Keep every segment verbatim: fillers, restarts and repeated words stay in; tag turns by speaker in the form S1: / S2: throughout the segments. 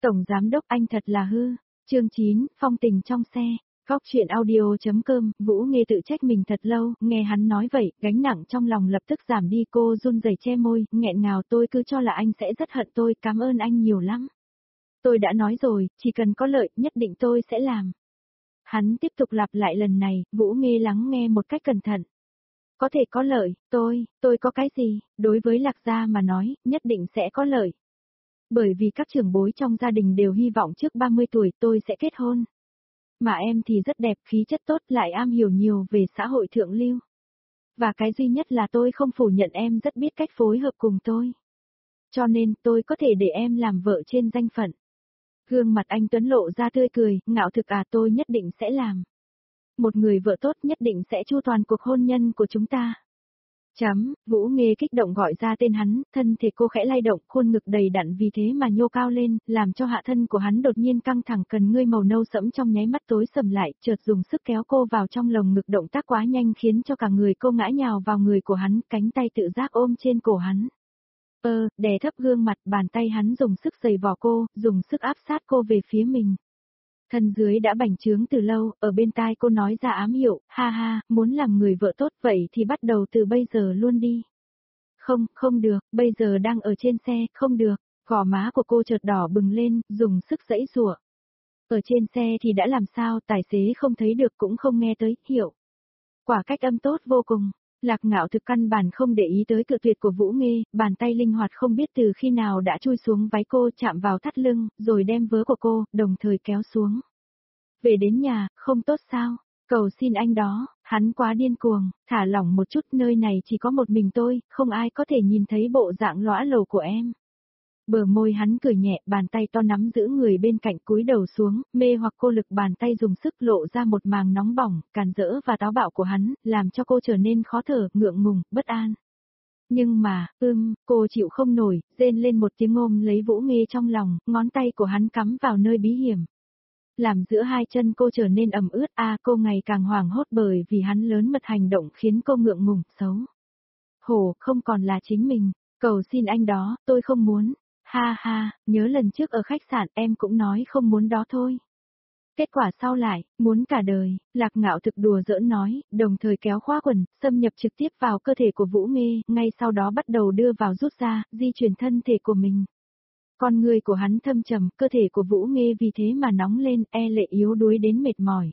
S1: Tổng giám đốc anh thật là hư. Chương chín, phong tình trong xe. Góc chuyện audio.com, Vũ Nghê tự trách mình thật lâu, nghe hắn nói vậy, gánh nặng trong lòng lập tức giảm đi, cô run rẩy che môi, nghẹn ngào, tôi cứ cho là anh sẽ rất hận tôi, cảm ơn anh nhiều lắm. Tôi đã nói rồi, chỉ cần có lợi, nhất định tôi sẽ làm. Hắn tiếp tục lặp lại lần này, Vũ Nghê lắng nghe một cách cẩn thận. Có thể có lợi, tôi, tôi có cái gì, đối với Lạc Gia mà nói, nhất định sẽ có lợi. Bởi vì các trưởng bối trong gia đình đều hy vọng trước ba mươi tuổi tôi sẽ kết hôn. Mà em thì rất đẹp, khí chất tốt, lại am hiểu nhiều về xã hội thượng lưu. Và cái duy nhất là tôi không phủ nhận em rất biết cách phối hợp cùng tôi. Cho nên tôi có thể để em làm vợ trên danh phận. Gương mặt anh Tuấn lộ ra tươi cười, ngạo thực à, tôi nhất định sẽ làm. Một người vợ tốt nhất định sẽ chu toàn cuộc hôn nhân của chúng ta. Chấm, Vũ Nghê kích động gọi ra tên hắn, thân thể cô khẽ lay động, khuôn ngực đầy đặn vì thế mà nhô cao lên, làm cho hạ thân của hắn đột nhiên căng thẳng, cần ngươi màu nâu sẫm trong nháy mắt tối sầm lại, chợt dùng sức kéo cô vào trong lồng ngực, động tác quá nhanh khiến cho cả người cô ngã nhào vào người của hắn, cánh tay tự giác ôm trên cổ hắn. Ơ, đè thấp gương mặt, bàn tay hắn dùng sức giày vò cô, dùng sức áp sát cô về phía mình. Thân dưới đã bành trướng từ lâu, ở bên tai cô nói ra ám hiệu, ha ha, muốn làm người vợ tốt vậy thì bắt đầu từ bây giờ luôn đi. Không, không được, bây giờ đang ở trên xe, không được, gò má của cô chợt đỏ bừng lên, dùng sức giãy giụa. Ở trên xe thì đã làm sao, tài xế không thấy được cũng không nghe tới, hiểu. Quả cách âm tốt vô cùng. Lạc Ngạo thực căn bản không để ý tới cự tuyệt của Vũ Nghê, bàn tay linh hoạt không biết từ khi nào đã chui xuống váy cô, chạm vào thắt lưng, rồi đem vớ của cô, đồng thời kéo xuống. Về đến nhà, không tốt sao? Cầu xin anh đó, hắn quá điên cuồng, thả lỏng một chút, nơi này chỉ có một mình tôi, không ai có thể nhìn thấy bộ dạng lõa lồ của em. Bờ môi hắn cười nhẹ, bàn tay to nắm giữ người bên cạnh, cúi đầu xuống, mê hoặc cô, lực bàn tay dùng sức lộ ra một màng nóng bỏng, càn rỡ và táo bạo của hắn, làm cho cô trở nên khó thở, ngượng ngùng, bất an. Nhưng mà, ưm, cô chịu không nổi, rên lên một tiếng ôm lấy Vũ Nghê trong lòng, ngón tay của hắn cắm vào nơi bí hiểm. Làm giữa hai chân cô trở nên ẩm ướt, a à, cô ngày càng hoảng hốt bởi vì hắn lớn mật hành động khiến cô ngượng ngùng, xấu. Hổ, không còn là chính mình, cầu xin anh đó, tôi không muốn. Ha ha, nhớ lần trước ở khách sạn em cũng nói không muốn đó thôi. Kết quả sau lại, muốn cả đời, Lạc Ngạo thực đùa giỡn nói, đồng thời kéo khóa quần, xâm nhập trực tiếp vào cơ thể của Vũ Nghê, ngay sau đó bắt đầu đưa vào rút ra, di chuyển thân thể của mình. Con người của hắn thâm trầm, cơ thể của Vũ Nghê vì thế mà nóng lên, e lệ yếu đuối đến mệt mỏi.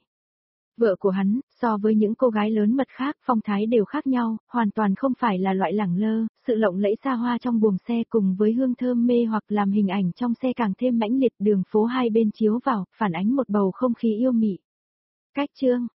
S1: Vợ của hắn, so với những cô gái lớn mật khác, phong thái đều khác nhau, hoàn toàn không phải là loại lẳng lơ, sự lộng lẫy xa hoa trong buồng xe cùng với hương thơm mê hoặc làm hình ảnh trong xe càng thêm mãnh liệt, đường phố hai bên chiếu vào, phản ánh một bầu không khí yêu mị. Cách chương